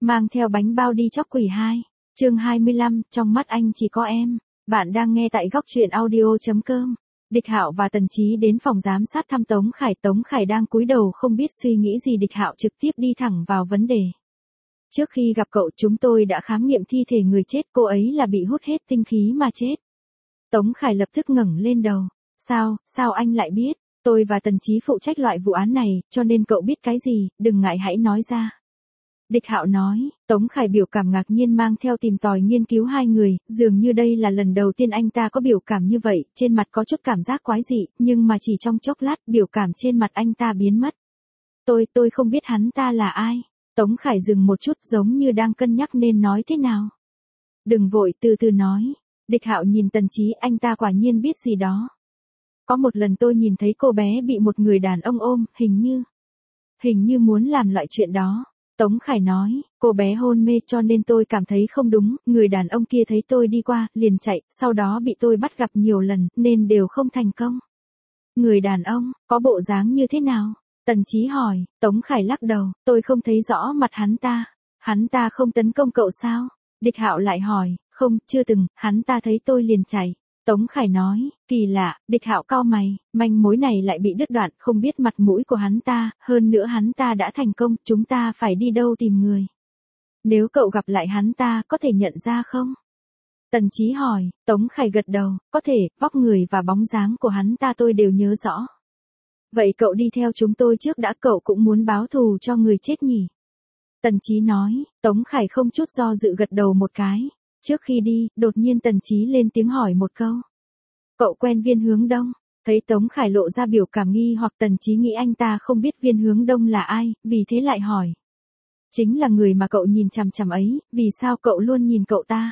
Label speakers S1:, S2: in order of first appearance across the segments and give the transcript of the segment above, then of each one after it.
S1: Mang theo bánh bao đi chóc quỷ 2. Chương 25, trong mắt anh chỉ có em. Bạn đang nghe tại góc truyện audio.com. Địch Hạo và Tần Chí đến phòng giám sát thăm Tống Khải. Tống Khải đang cúi đầu không biết suy nghĩ gì. Địch Hạo trực tiếp đi thẳng vào vấn đề. Trước khi gặp cậu chúng tôi đã khám nghiệm thi thể người chết, cô ấy là bị hút hết tinh khí mà chết. Tống Khải lập tức ngẩng lên đầu. Sao anh lại biết? Tôi và Tần Chí phụ trách loại vụ án này, cho nên cậu biết cái gì, đừng ngại hãy nói ra. Địch Hạo nói. Tống Khải biểu cảm ngạc nhiên mang theo tìm tòi nghiên cứu hai người, dường như đây là lần đầu tiên anh ta có biểu cảm như vậy, trên mặt có chút cảm giác quái dị, nhưng mà chỉ trong chốc lát biểu cảm trên mặt anh ta biến mất. Tôi không biết hắn ta là ai. Tống Khải dừng một chút giống như đang cân nhắc nên nói thế nào. Đừng vội, từ từ nói. Địch Hạo nhìn Tần Chí, anh ta quả nhiên biết gì đó. Có một lần tôi nhìn thấy cô bé bị một người đàn ông ôm, hình như muốn làm loại chuyện đó. Tống Khải nói, cô bé hôn mê cho nên tôi cảm thấy không đúng, người đàn ông kia thấy tôi đi qua, liền chạy, sau đó bị tôi bắt gặp nhiều lần, nên đều không thành công. Người đàn ông, có bộ dáng như thế nào? Tần Chí hỏi. Tống Khải lắc đầu, tôi không thấy rõ mặt hắn ta không tấn công cậu sao? Địch Hạo lại hỏi, không, chưa từng, hắn ta thấy tôi liền chạy. Tống Khải nói, kỳ lạ. Địch Hạo cau mày, manh mối này lại bị đứt đoạn, không biết mặt mũi của hắn ta, hơn nữa hắn ta đã thành công, chúng ta phải đi đâu tìm người? Nếu cậu gặp lại hắn ta, có thể nhận ra không? Tần Chí hỏi. Tống Khải gật đầu, có thể, vóc người và bóng dáng của hắn ta tôi đều nhớ rõ. Vậy cậu đi theo chúng tôi trước đã, cậu cũng muốn báo thù cho người chết nhỉ? Tần Chí nói. Tống Khải không chút do dự gật đầu một cái. Trước khi đi, đột nhiên Tần Chí lên tiếng hỏi một câu. Cậu quen Viên Hướng Đông? Thấy Tống Khải lộ ra biểu cảm nghi hoặc, Tần Chí nghĩ anh ta không biết Viên Hướng Đông là ai, vì thế lại hỏi. Chính là người mà cậu nhìn chằm chằm ấy, vì sao cậu luôn nhìn cậu ta?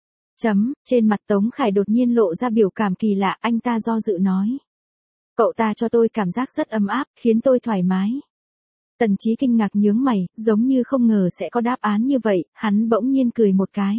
S1: Trên mặt Tống Khải đột nhiên lộ ra biểu cảm kỳ lạ, anh ta do dự nói. Cậu ta cho tôi cảm giác rất ấm áp, khiến tôi thoải mái. Tần Chí kinh ngạc nhướng mày, giống như không ngờ sẽ có đáp án như vậy, hắn bỗng nhiên cười một cái.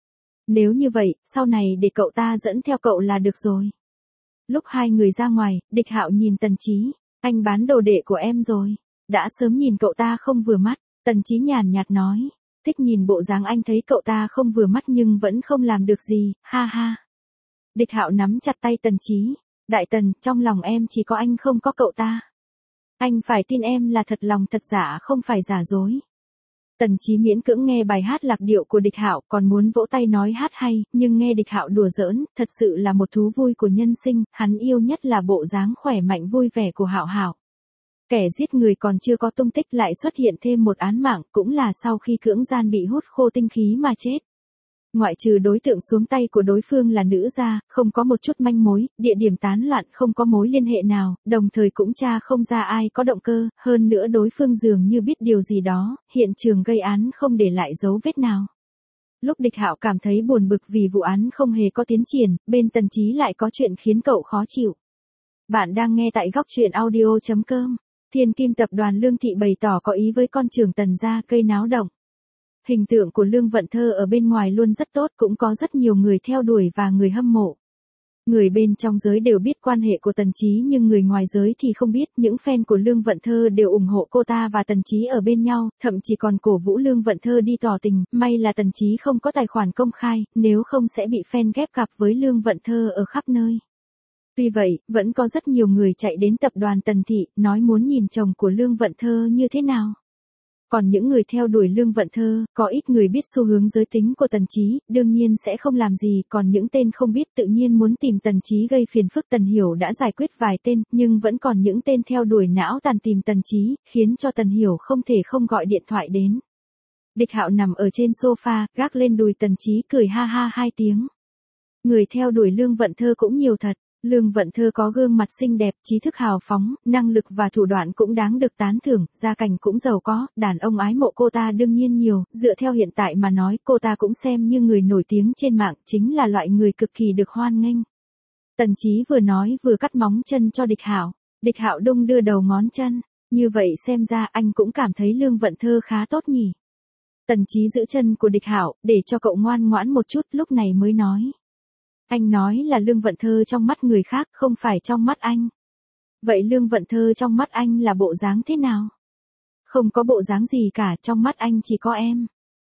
S1: Nếu như vậy, sau này để cậu ta dẫn theo cậu là được rồi. Lúc hai người ra ngoài, Địch Hạo nhìn Tần Chí. Anh bán đồ đệ của em rồi. Đã sớm nhìn cậu ta không vừa mắt. Tần Chí nhàn nhạt nói. Thích nhìn bộ dáng anh thấy cậu ta không vừa mắt nhưng vẫn không làm được gì, ha ha. Địch Hạo nắm chặt tay Tần Chí. Đại Tần, trong lòng em chỉ có anh không có cậu ta. Anh phải tin em là thật lòng thật giả, không phải giả dối. Tần Chí miễn cưỡng nghe bài hát lạc điệu của Địch Hạo, còn muốn vỗ tay nói hát hay, nhưng nghe Địch Hạo đùa giỡn, thật sự là một thú vui của nhân sinh, hắn yêu nhất là bộ dáng khỏe mạnh vui vẻ của Hạo Hạo. Kẻ giết người còn chưa có tung tích lại xuất hiện thêm một án mạng, cũng là sau khi cưỡng gian bị hút khô tinh khí mà chết. Ngoại trừ đối tượng xuống tay của đối phương là nữ ra, không có một chút manh mối, địa điểm tán loạn không có mối liên hệ nào, đồng thời cũng tra không ra ai có động cơ, hơn nữa đối phương dường như biết điều gì đó, hiện trường gây án không để lại dấu vết nào. Lúc Địch Hạo cảm thấy buồn bực vì vụ án không hề có tiến triển, bên Tần Chí lại có chuyện khiến cậu khó chịu. Bạn đang nghe tại góc truyện audio.com. Thiên Kim tập đoàn Lương Thị bày tỏ có ý với con trưởng Tần gia, gây náo động. Hình tượng của Lương Vận Thơ ở bên ngoài luôn rất tốt, cũng có rất nhiều người theo đuổi và người hâm mộ. Người bên trong giới đều biết quan hệ của Tần Chí nhưng người ngoài giới thì không biết, những fan của Lương Vận Thơ đều ủng hộ cô ta và Tần Chí ở bên nhau, thậm chí còn cổ vũ Lương Vận Thơ đi tỏ tình, may là Tần Chí không có tài khoản công khai, nếu không sẽ bị fan ghép cặp với Lương Vận Thơ ở khắp nơi. Tuy vậy, vẫn có rất nhiều người chạy đến tập đoàn Tần Thị, nói muốn nhìn chồng của Lương Vận Thơ như thế nào. Còn những người theo đuổi Lương Vận Thơ, có ít người biết xu hướng giới tính của Tần Chí, đương nhiên sẽ không làm gì, còn những tên không biết tự nhiên muốn tìm Tần Chí gây phiền phức. Tần Hiểu đã giải quyết vài tên, nhưng vẫn còn những tên theo đuổi não tàn tìm Tần Chí, khiến cho Tần Hiểu không thể không gọi điện thoại đến. Địch Hạo nằm ở trên sofa, gác lên đùi Tần Chí cười ha ha 2 tiếng. Người theo đuổi Lương Vận Thơ cũng nhiều thật. Lương Vận Thơ có gương mặt xinh đẹp, trí thức hào phóng, năng lực và thủ đoạn cũng đáng được tán thưởng, gia cảnh cũng giàu có, đàn ông ái mộ cô ta đương nhiên nhiều, dựa theo hiện tại mà nói cô ta cũng xem như người nổi tiếng trên mạng, chính là loại người cực kỳ được hoan nghênh. Tần Chí vừa nói vừa cắt móng chân cho Địch Hạo. Địch Hạo đung đưa đầu ngón chân, như vậy xem ra anh cũng cảm thấy Lương Vận Thơ khá tốt nhỉ. Tần Chí giữ chân của Địch Hạo, để cho cậu ngoan ngoãn một chút, lúc này mới nói. Anh nói là Lương Vận Thơ trong mắt người khác, không phải trong mắt anh. Vậy Lương Vận Thơ trong mắt anh là bộ dáng thế nào? Không có bộ dáng gì cả, trong mắt anh chỉ có em.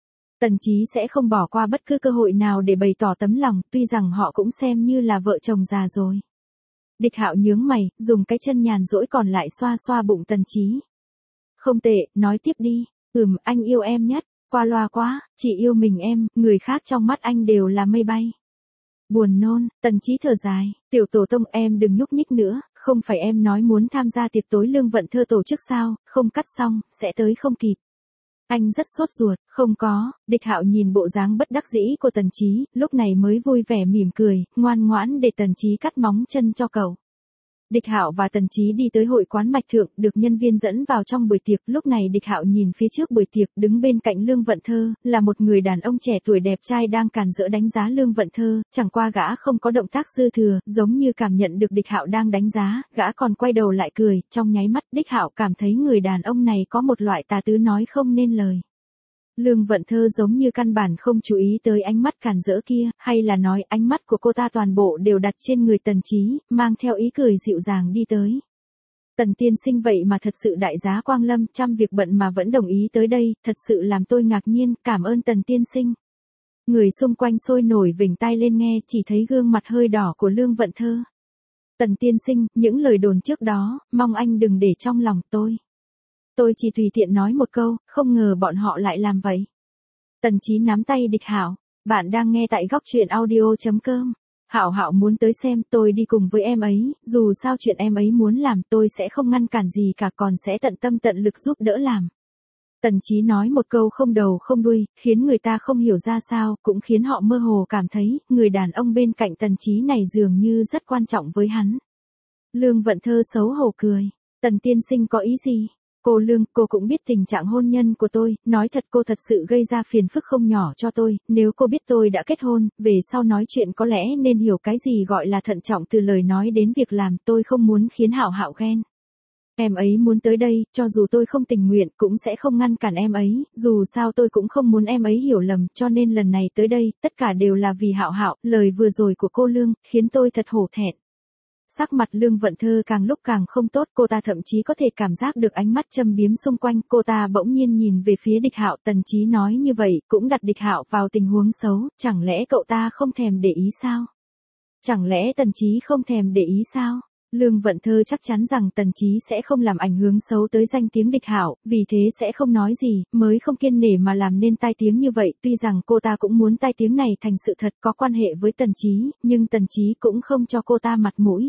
S1: Tần Chí sẽ không bỏ qua bất cứ cơ hội nào để bày tỏ tấm lòng, tuy rằng họ cũng xem như là vợ chồng già rồi. Địch Hạo nhướng mày, dùng cái chân nhàn rỗi còn lại xoa xoa bụng Tần Chí. Không tệ, nói tiếp đi. Anh yêu em nhất, qua loa quá, chỉ yêu mình em, người khác trong mắt anh đều là mây bay. Buồn nôn, Tần Chí thở dài, tiểu tổ tông em đừng nhúc nhích nữa, không phải em nói muốn tham gia tiệc tối Lương Vận Thơ tổ chức sao, không cắt xong, sẽ tới không kịp. Anh rất sốt ruột, không có, Địch Hạo nhìn bộ dáng bất đắc dĩ của Tần Chí, lúc này mới vui vẻ mỉm cười, ngoan ngoãn để Tần Chí cắt móng chân cho cậu. Địch Hạo và Tần Chí đi tới hội quán Mạch Thượng, được nhân viên dẫn vào trong buổi tiệc, lúc này Địch Hạo nhìn phía trước buổi tiệc, đứng bên cạnh Lương Vận Thơ, là một người đàn ông trẻ tuổi đẹp trai đang càn rỡ đánh giá Lương Vận Thơ, chẳng qua gã không có động tác dư thừa, giống như cảm nhận được Địch Hạo đang đánh giá, gã còn quay đầu lại cười, trong nháy mắt Địch Hạo cảm thấy người đàn ông này có một loại tà tứ nói không nên lời. Lương Vận Thơ giống như căn bản không chú ý tới ánh mắt càn rỡ kia, hay là nói ánh mắt của cô ta toàn bộ đều đặt trên người Tần Chí, mang theo ý cười dịu dàng đi tới. Tần tiên sinh vậy mà thật sự đại giá quang lâm, trăm việc bận mà vẫn đồng ý tới đây, thật sự làm tôi ngạc nhiên, cảm ơn Tần tiên sinh. Người xung quanh sôi nổi vểnh tai lên nghe, chỉ thấy gương mặt hơi đỏ của Lương Vận Thơ. Tần tiên sinh, những lời đồn trước đó, mong anh đừng để trong lòng tôi. Tôi chỉ tùy tiện nói một câu, không ngờ bọn họ lại làm vậy. Tần Chí nắm tay Địch Hạo, bạn đang nghe tại góc truyện audio.com. Hạo Hạo muốn tới xem, tôi đi cùng với em ấy, dù sao chuyện em ấy muốn làm tôi sẽ không ngăn cản gì cả, còn sẽ tận tâm tận lực giúp đỡ làm. Tần Chí nói một câu không đầu không đuôi, khiến người ta không hiểu ra sao, cũng khiến họ mơ hồ cảm thấy, người đàn ông bên cạnh Tần Chí này dường như rất quan trọng với hắn. Lương Vận Thơ xấu hổ cười, Tần tiên sinh có ý gì? Cô Lương, cô cũng biết tình trạng hôn nhân của tôi, nói thật cô thật sự gây ra phiền phức không nhỏ cho tôi, nếu cô biết tôi đã kết hôn, về sau nói chuyện có lẽ nên hiểu cái gì gọi là thận trọng từ lời nói đến việc làm, tôi không muốn khiến Hạo Hạo ghen. Em ấy muốn tới đây, cho dù tôi không tình nguyện cũng sẽ không ngăn cản em ấy, dù sao tôi cũng không muốn em ấy hiểu lầm, cho nên lần này tới đây, tất cả đều là vì Hạo Hạo, lời vừa rồi của cô Lương, khiến tôi thật hổ thẹn. Sắc mặt Lương Vận Thơ càng lúc càng không tốt, cô ta thậm chí có thể cảm giác được ánh mắt châm biếm xung quanh, cô ta bỗng nhiên nhìn về phía Địch Hạo, Tần Chí nói như vậy, cũng đặt Địch Hạo vào tình huống xấu, chẳng lẽ cậu ta không thèm để ý sao? Chẳng lẽ Tần Chí không thèm để ý sao? Lương Vận Thơ chắc chắn rằng Tần Chí sẽ không làm ảnh hưởng xấu tới danh tiếng Địch Hạo, vì thế sẽ không nói gì, mới không kiên nể mà làm nên tai tiếng như vậy, tuy rằng cô ta cũng muốn tai tiếng này thành sự thật có quan hệ với Tần Chí, nhưng Tần Chí cũng không cho cô ta mặt mũi.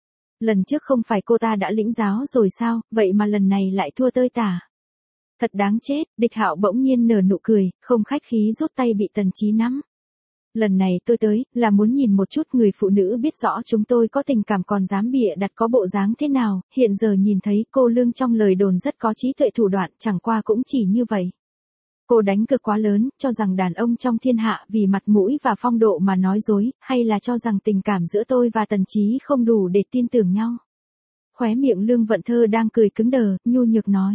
S1: Lần trước không phải cô ta đã lĩnh giáo rồi sao, vậy mà lần này lại thua tơi tả. Thật đáng chết, Địch Hạo bỗng nhiên nở nụ cười, không khách khí rút tay bị Tần Chí nắm. Lần này tôi tới, là muốn nhìn một chút người phụ nữ biết rõ chúng tôi có tình cảm còn dám bịa đặt có bộ dáng thế nào, hiện giờ nhìn thấy cô Lương trong lời đồn rất có trí tuệ thủ đoạn, chẳng qua cũng chỉ như vậy. Cô đánh cược quá lớn, cho rằng đàn ông trong thiên hạ vì mặt mũi và phong độ mà nói dối, hay là cho rằng tình cảm giữa tôi và Tần Chí không đủ để tin tưởng nhau. Khóe miệng Lương Vận Thơ đang cười cứng đờ, nhu nhược nói.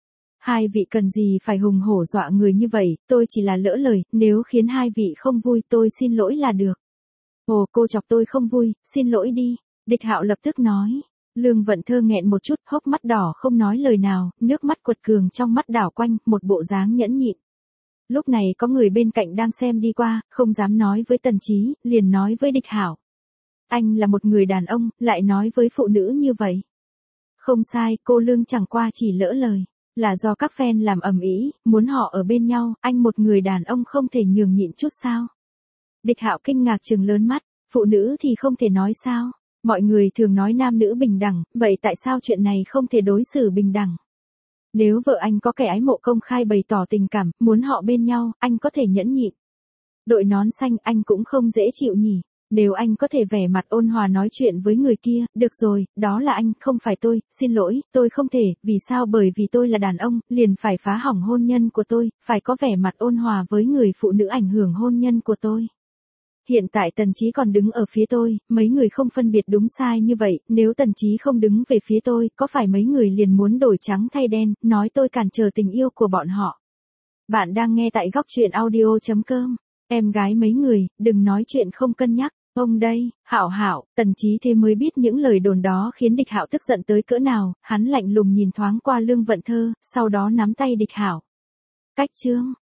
S1: Hai vị cần gì phải hùng hổ dọa người như vậy, tôi chỉ là lỡ lời, nếu khiến hai vị không vui tôi xin lỗi là được. Ồ, cô chọc tôi không vui, xin lỗi đi, Địch Hạo lập tức nói. Lương Vận Thơ nghẹn một chút, hốc mắt đỏ không nói lời nào, nước mắt quật cường trong mắt đảo quanh, một bộ dáng nhẫn nhịn. Lúc này có người bên cạnh đang xem đi qua, không dám nói với Tần Chí, liền nói với Địch Hạo. Anh là một người đàn ông, lại nói với phụ nữ như vậy. Không sai, cô Lương chẳng qua chỉ lỡ lời, là do các fan làm ầm ĩ, muốn họ ở bên nhau, anh một người đàn ông không thể nhường nhịn chút sao? Địch Hạo kinh ngạc trừng lớn mắt, phụ nữ thì không thể nói sao? Mọi người thường nói nam nữ bình đẳng, vậy tại sao chuyện này không thể đối xử bình đẳng? Nếu vợ anh có kẻ ái mộ công khai bày tỏ tình cảm, muốn họ bên nhau, anh có thể nhẫn nhịn. Đội nón xanh anh cũng không dễ chịu nhỉ. Nếu anh có thể vẻ mặt ôn hòa nói chuyện với người kia, được rồi, đó là anh, không phải tôi, xin lỗi, tôi không thể, vì sao bởi vì tôi là đàn ông, liền phải phá hỏng hôn nhân của tôi, phải có vẻ mặt ôn hòa với người phụ nữ ảnh hưởng hôn nhân của tôi. Hiện tại Tần Chí còn đứng ở phía tôi, mấy người không phân biệt đúng sai như vậy, nếu Tần Chí không đứng về phía tôi, có phải mấy người liền muốn đổi trắng thay đen, nói tôi cản trở tình yêu của bọn họ. Bạn đang nghe tại góc truyện audio.com, em gái mấy người, đừng nói chuyện không cân nhắc. Ông đây, Hạo Hạo, Tần Chí thế mới biết những lời đồn đó khiến Địch Hạo tức giận tới cỡ nào, hắn lạnh lùng nhìn thoáng qua Lương Vận Thơ, sau đó nắm tay Địch Hạo. Cách chương